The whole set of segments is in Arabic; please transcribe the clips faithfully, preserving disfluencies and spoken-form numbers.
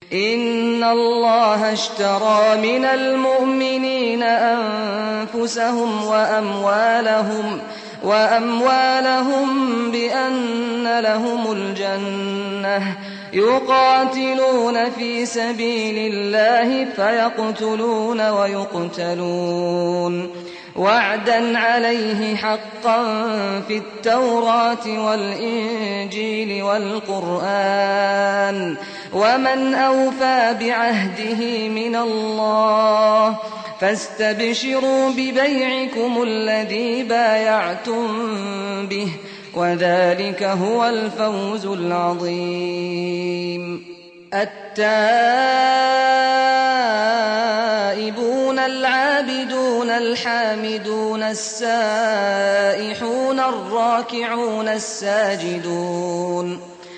إِنَّ اللَّهَ اشْتَرَىٰ مِنَ الْمُؤْمِنِينَ أَنفُسَهُمْ وَأَمْوَالَهُمْ وَأَمْوَالَهُم بِأَنَّ لَهُمُ الْجَنَّةَ يُقَاتِلُونَ فِي سَبِيلِ اللَّهِ فَيَقْتُلُونَ وَيُقْتَلُونَ وَعْدًا عَلَيْهِ حَقًّا فِي التَّوْرَاةِ وَالْإِنجِيلِ وَالْقُرْآنِ ۚ وَمَنْ أَوْفَىٰ بِعَهْدِهِ مِنَ اللَّهِ فَاسْتَبْشِرُوا بِبَيْعِكُمُ الَّذِي بَايَعْتُم بِهِ ۚ وَذَٰلِكَ هُوَ الْفَوْزُ الْعَظِيمُ. التائبون العابدون الحامدون السائحون الراكعون الساجدون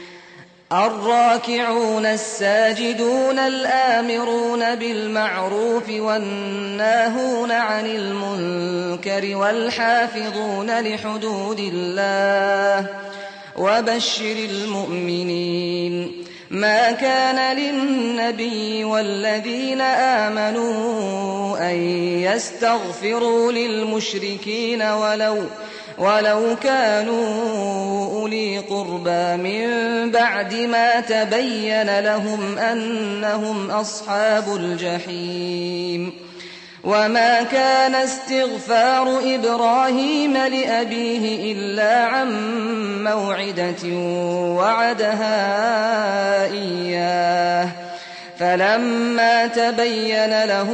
الراكعون الساجدون الآمرون بالمعروف والناهون عن المنكر والحافظون لحدود الله وبشر المؤمنين. ما كان للنبي والذين آمنوا أن يستغفروا للمشركين ولو ولو كانوا أولي قربى من بعد ما تبين لهم أنهم أصحاب الجحيم. وما كان استغفار إبراهيم لأبيه إلا عن موعدة وعدها إياه، فلما تبين له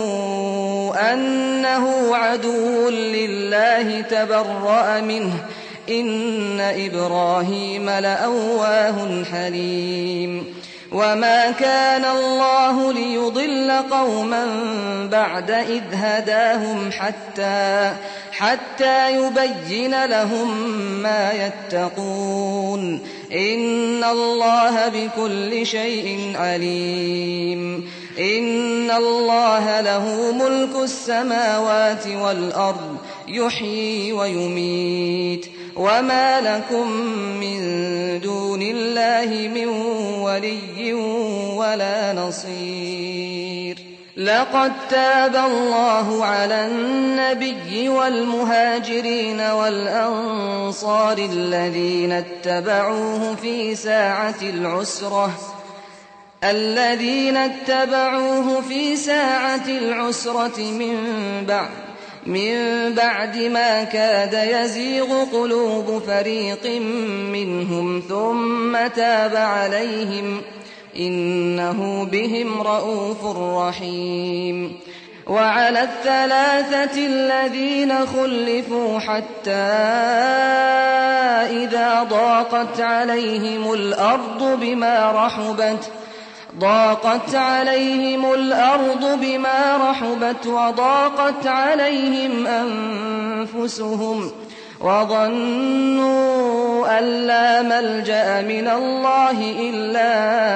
أنه عدو لله تبرأ منه، إن إبراهيم لأواه حليم. وما كان الله ليضل قوما بعد إذ هداهم حتى حتى يبين لهم ما يتقون، إن الله بكل شيء عليم. إن الله له ملك السماوات والأرض يحيي ويميت، وما لكم من دون الله من ولي ولا نصير. لقد تاب الله على النبي والمهاجرين والأنصار الذين اتبعوه في ساعة العسرة الذين اتبعوه في ساعة العسرة من بعد من بعد ما كاد يزيغ قلوب فريق منهم ثم تاب عليهم، إنه بهم رءوف رحيم. وعلى الثلاثة الذين خلفوا حتى إذا ضاقت عليهم الأرض بما رحبت ضاقت عليهم الأرض بما رحبت وضاقت عليهم أنفسهم وظنوا أن لا ملجأ من الله إلا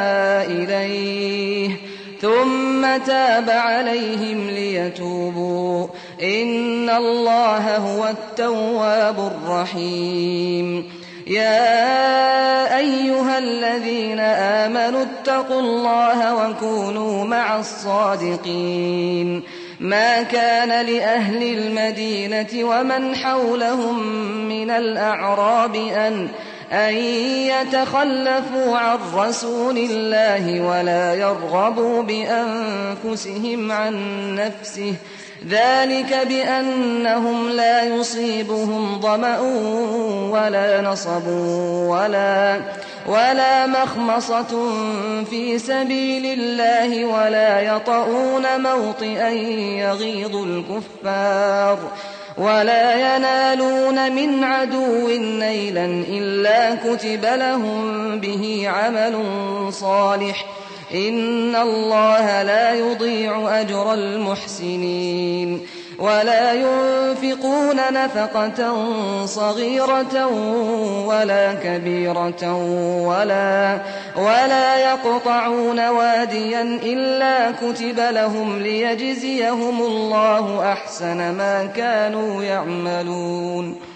إليه ثم تاب عليهم ليتوبوا، إن الله هو التواب الرحيم. يا أيها الذين آمنوا اتقوا الله وكونوا مع الصادقين. ما كان لأهل المدينة ومن حولهم من الأعراب أن أن يتخلفوا عن رسول الله ولا يرغبوا بأنفسهم عن نفسه، ذلك بأنهم لا يصيبهم ظمأ ولا نصب ولا ولا مخمصة في سبيل الله ولا يطؤون موطئا يغيظ الكفار ولا ينالون من عدو نيلا إلا كتب لهم به عمل صالح، إن الله لا يضيع أجر المحسنين. ولا ينفقون نفقة صغيرة ولا كبيرة ولا ولا يقطعون واديا إلا كتب لهم ليجزيهم الله أحسن ما كانوا يعملون.